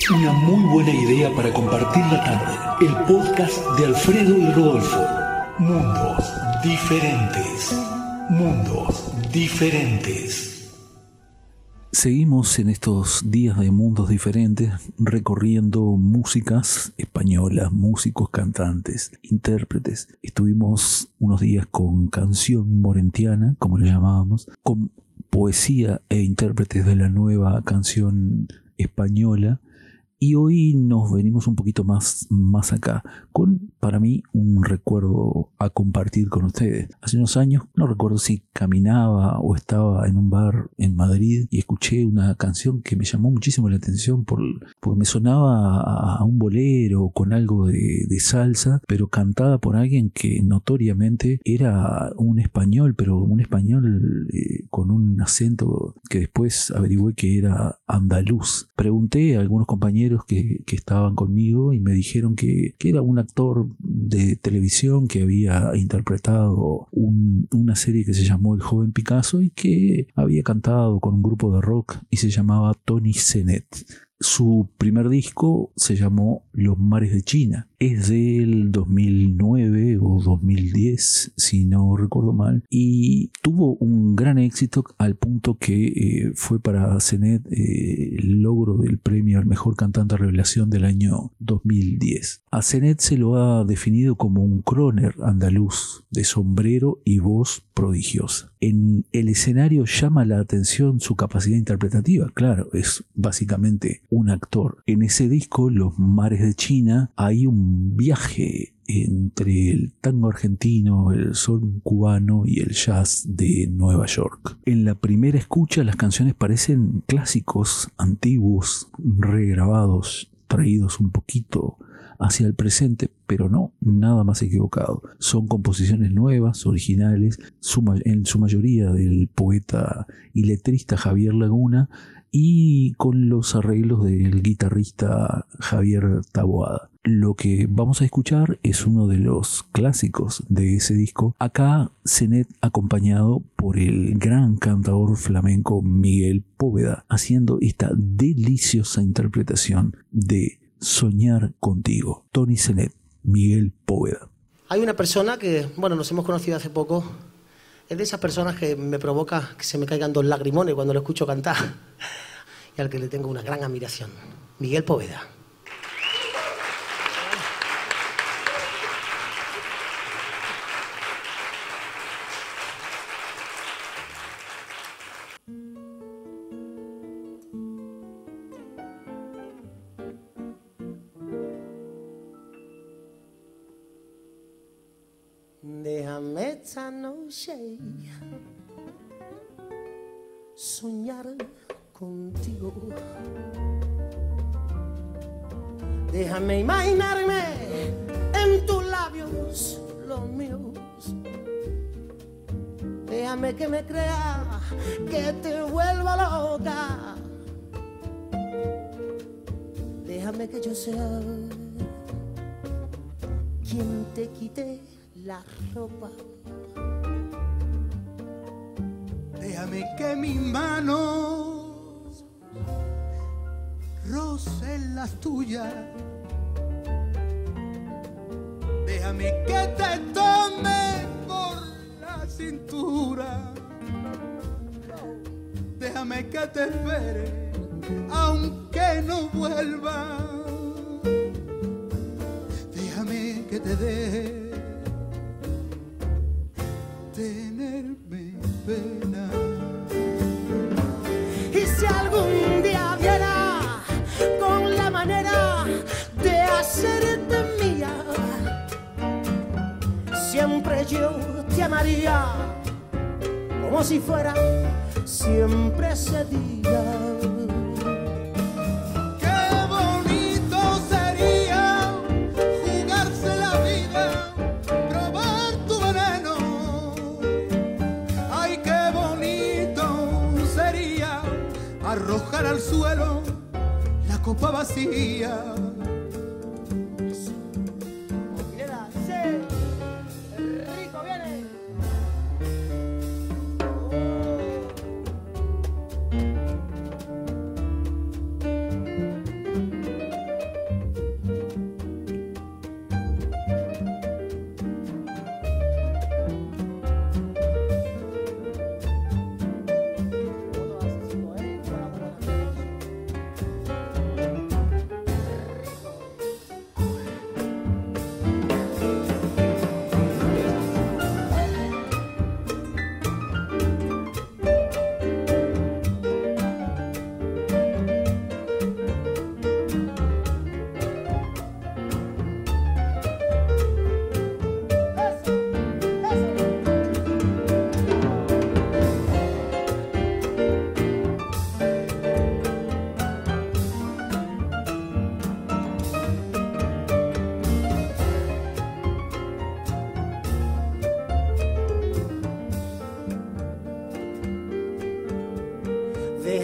Una muy buena idea para compartir la tarde. El podcast de Alfredo y Rodolfo. Mundos diferentes. Mundos diferentes. Seguimos en estos días de mundos diferentes recorriendo músicas españolas, músicos, cantantes, intérpretes. Estuvimos unos días con canción morentiana, como le llamábamos, con poesía e intérpretes de la nueva canción española. Y hoy nos venimos un poquito más acá, con, para mí, un recuerdo a compartir con ustedes. Hace unos años, no recuerdo si caminaba o estaba en un bar en Madrid y escuché una canción que me llamó muchísimo la atención porque me sonaba a un bolero con algo de salsa, pero cantada por alguien que notoriamente era un español, pero un español con un acento que después averigüé que era andaluz. Pregunté a algunos compañeros que estaban conmigo y me dijeron que era un actor de televisión que había interpretado una serie que se llamó El joven Picasso y que había cantado con un grupo de rock y se llamaba Tony Zenet. Su primer disco se llamó Los mares de China. Es del 2009 o 2010, si no recuerdo mal. Y tuvo un gran éxito al punto que fue para Zenet el logro del premio al mejor cantante revelación del año 2010. A Zenet se lo ha definido como un crooner andaluz de sombrero y voz prodigiosa. En el escenario llama la atención su capacidad interpretativa. Claro, es básicamente un actor. En ese disco, Los mares de China, hay un viaje entre el tango argentino, el son cubano y el jazz de Nueva York. En la primera escucha las canciones parecen clásicos, antiguos, regrabados, traídos un poquito hacia el presente, pero no, nada más equivocado. Son composiciones nuevas, originales, en su mayoría del poeta y letrista Javier Laguna y con los arreglos del guitarrista Javier Taboada. Lo que vamos a escuchar es uno de los clásicos de ese disco. Acá Zenet acompañado por el gran cantador flamenco Miguel Poveda, haciendo esta deliciosa interpretación de Soñar contigo. Tony Zenet, Miguel Poveda. Hay una persona que, nos hemos conocido hace poco. Es de esas personas que me provoca que se me caigan dos lagrimones cuando lo escucho cantar. Y al que le tengo una gran admiración. Miguel Poveda. Déjame esta noche soñar contigo. Déjame imaginarme en tus labios los míos. Déjame que me crea que te vuelva loca. Déjame que yo sea quien te quite la ropa. Déjame que mis manos rocen las tuyas. Déjame que te tome por la cintura. Déjame que te espere aunque no vuelva. Déjame que te dé tenerme pena. Y si algún día viera con la manera de hacerte mía, siempre yo te amaría como si fuera siempre ese día. Arrojar al suelo la copa vacía. Mira, sí, el rico viene.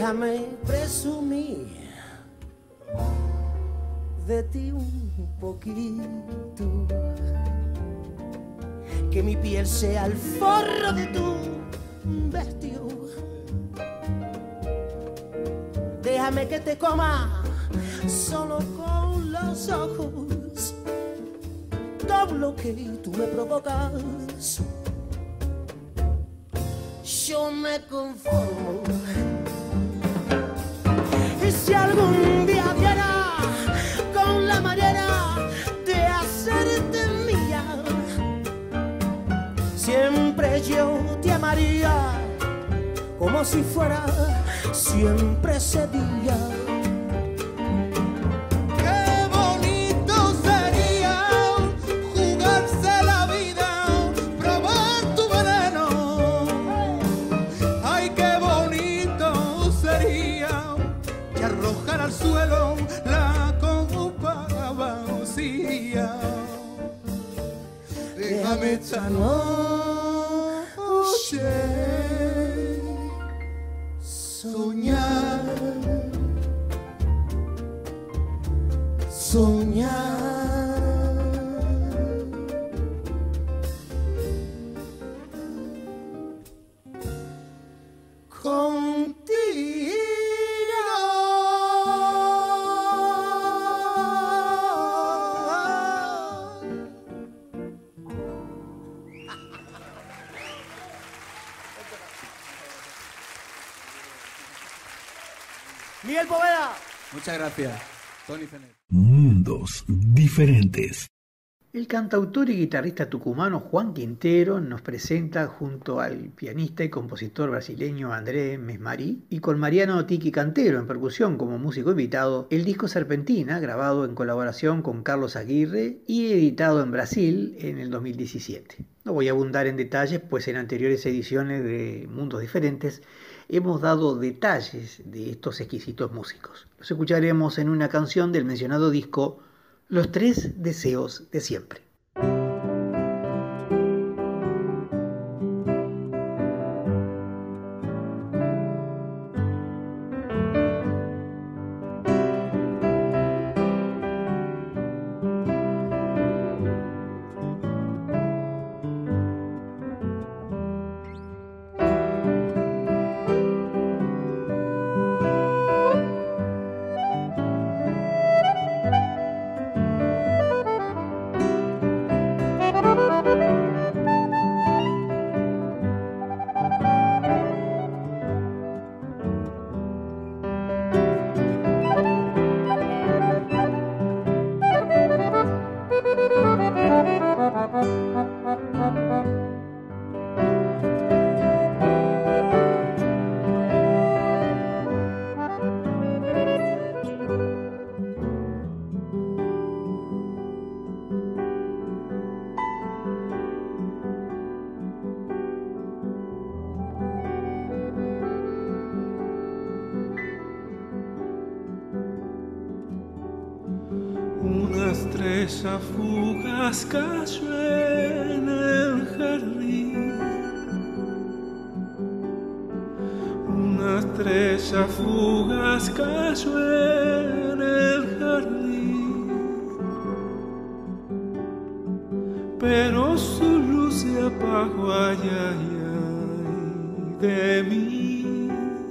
Déjame presumir de ti un poquito, que mi piel sea el forro de tu vestido. Déjame que te coma solo con los ojos, todo lo que tú me provocas. Yo me conformo. Y si algún día diera con la manera de hacerte mía, siempre yo te amaría como si fuera siempre ese día. Qué bonito sería jugarse la vida, probar tu veneno. Ay, qué bonito sería y arrojar al suelo la copa vacía. Déjame esta noche soñar, soñar. Miguel Poveda. Muchas gracias, Tony Fenet. Mundos diferentes. El cantautor y guitarrista tucumano Juan Quintero nos presenta junto al pianista y compositor brasileño André Mesmarí y con Mariano Tiki Cantero en percusión como músico invitado el disco Serpentina, grabado en colaboración con Carlos Aguirre y editado en Brasil en el 2017. No voy a abundar en detalles, pues en anteriores ediciones de Mundos Diferentes hemos dado detalles de estos exquisitos músicos. Los escucharemos en una canción del mencionado disco, Los Tres Deseos de Siempre. Estrella fugaz cayó en el jardín. Una estrella fugaz cayó en el jardín, pero su luz se apagó, ay, ay, ay, de mí.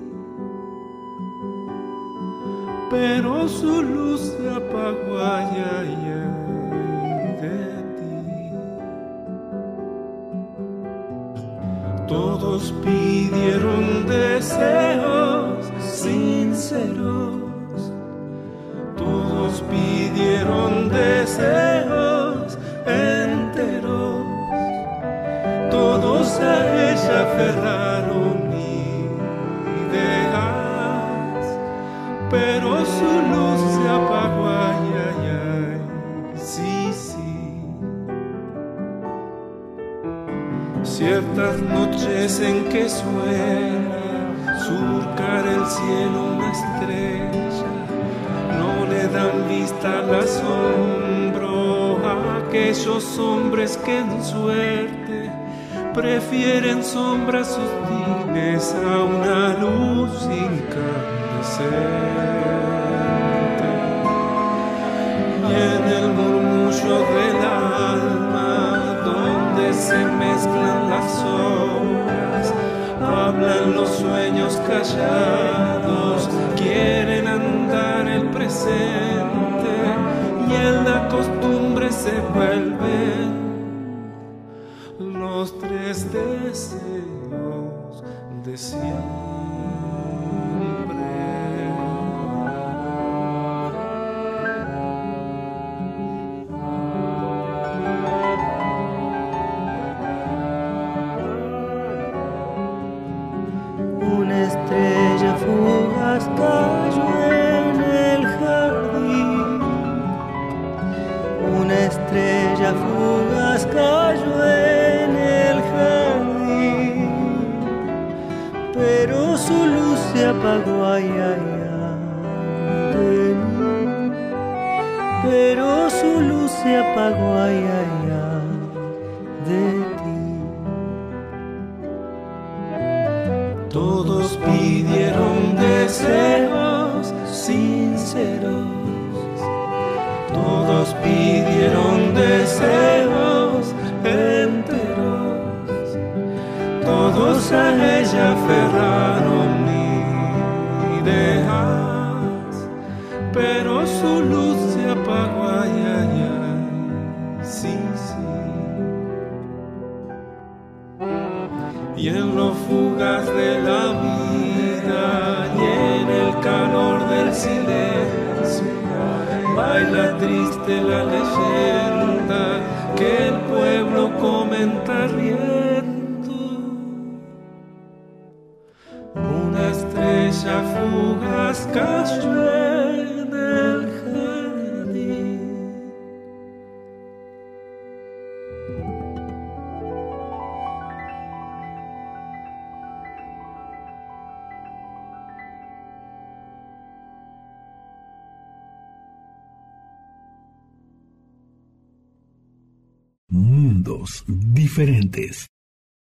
Pero su luz se apagó, ay, ay, ay, de ti. Todos pidieron deseos sinceros, todos pidieron deseos enteros, todos a ella aferraron ideas, pero su luz se apagó, ay, ay, ay, sí, sí. Ciertas noches en que suena surcar el cielo una estrella, no le dan vista al asombro a aquellos hombres que en suerte prefieren sombras sutiles a una luz incandescente. Y en el murmullo del alma, donde se mezclan las horas, hablan los sueños callados, quieren andar el presente, y en la costumbre se vuelven los tres deseos de siempre. Una estrella fugaz cayó en el jardín. Una estrella fugaz cayó en el jardín, pero su luz se apagó, ay, ay, ay, de mí. Pero su luz se apagó, ay, ay, ay, de ti. Todos pidieron deseos sinceros, todos pidieron deseos enteros, todos a ella aferraron ideas, pero su luz se apagó, ay, ay, ay, sí, sí. Y en lo fugaz de la vida y en el calor del silencio, baila triste la leyenda que el pueblo comenta riendo. Una estrella fugaz cayó en el jardín. Mundos diferentes.